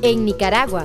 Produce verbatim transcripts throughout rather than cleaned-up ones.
En Nicaragua.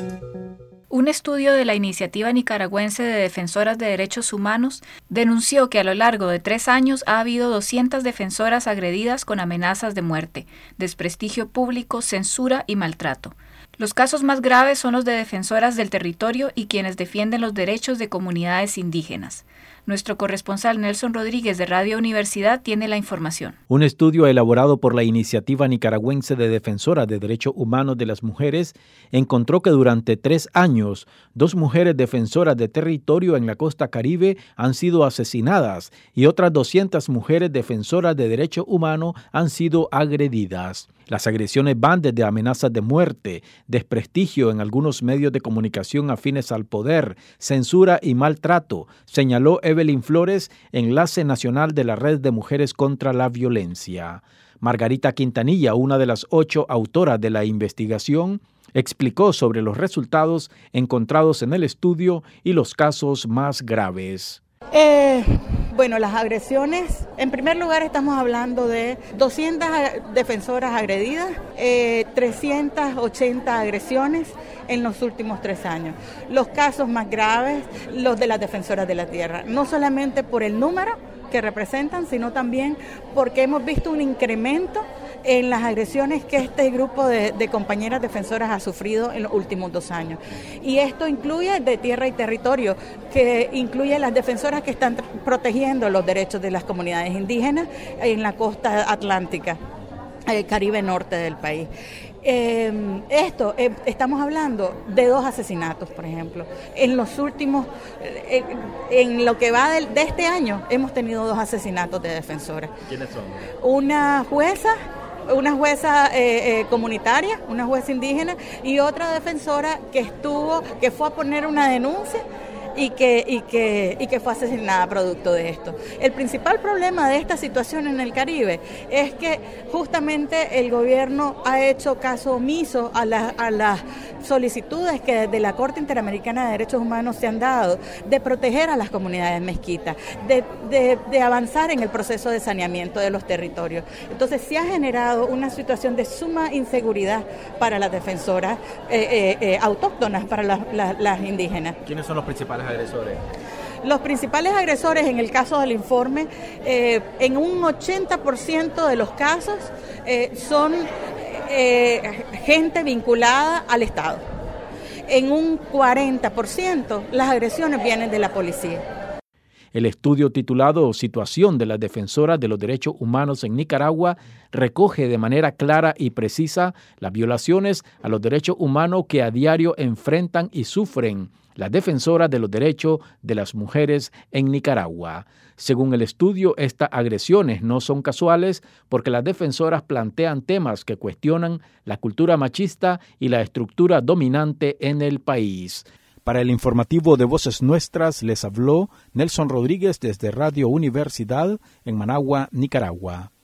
Un estudio de la Iniciativa Nicaragüense de Defensoras de Derechos Humanos denunció que a lo largo de tres años ha habido doscientas defensoras agredidas con amenazas de muerte, desprestigio público, censura y maltrato. Los casos más graves son los de defensoras del territorio y quienes defienden los derechos de comunidades indígenas. Nuestro corresponsal Nelson Rodríguez de Radio Universidad tiene la información. Un estudio elaborado por la Iniciativa Nicaragüense de Defensoras de Derechos Humanos de las Mujeres encontró que durante tres años, dos mujeres defensoras de territorio en la costa caribe han sido asesinadas y otras doscientas mujeres defensoras de derechos humanos han sido agredidas. Las agresiones van desde amenazas de muerte, desprestigio en algunos medios de comunicación afines al poder, censura y maltrato, señaló Evelyn Flores, enlace nacional de la Red de Mujeres contra la Violencia. Margarita Quintanilla, una de las ocho autoras de la investigación, explicó sobre los resultados encontrados en el estudio y los casos más graves. Eh, bueno, las agresiones, en primer lugar estamos hablando de doscientas defensoras agredidas, eh, trescientas ochenta agresiones en los últimos tres años. Los casos más graves, los de las defensoras de la tierra, no solamente por el número que representan, sino también porque hemos visto un incremento en las agresiones que este grupo de, de compañeras defensoras ha sufrido en los últimos dos años. Y esto incluye de tierra y territorio, que incluye las defensoras que están protegiendo los derechos de las comunidades indígenas en la costa atlántica, el Caribe norte del país. Eh, esto, eh, estamos hablando de dos asesinatos, por ejemplo. En los últimos, eh, en lo que va de, de este año, hemos tenido dos asesinatos de defensoras. ¿Quiénes son? Una jueza, una jueza eh, eh, comunitaria, una jueza indígena, y otra defensora que estuvo, que fue a poner una denuncia y que, y que, y que fue asesinada producto de esto. El principal problema de esta situación en el Caribe es que justamente el gobierno ha hecho caso omiso a, la, a las solicitudes que desde la Corte Interamericana de Derechos Humanos se han dado de proteger a las comunidades mezquitas, de, de, de avanzar en el proceso de saneamiento de los territorios. Entonces se ha generado una situación de suma inseguridad para las defensoras eh, eh, eh, autóctonas, para las, las, las indígenas. ¿Quiénes son los principales agresores? Los principales agresores en el caso del informe, eh, en un ochenta por ciento de los casos eh, son eh, gente vinculada al Estado. En un cuarenta por ciento las agresiones vienen de la policía. El estudio titulado Situación de las Defensoras de los Derechos Humanos en Nicaragua recoge de manera clara y precisa las violaciones a los derechos humanos que a diario enfrentan y sufren las defensoras de los derechos de las mujeres en Nicaragua. Según el estudio, estas agresiones no son casuales porque las defensoras plantean temas que cuestionan la cultura machista y la estructura dominante en el país. Para el informativo de Voces Nuestras les habló Nelson Rodríguez desde Radio Universidad en Managua, Nicaragua.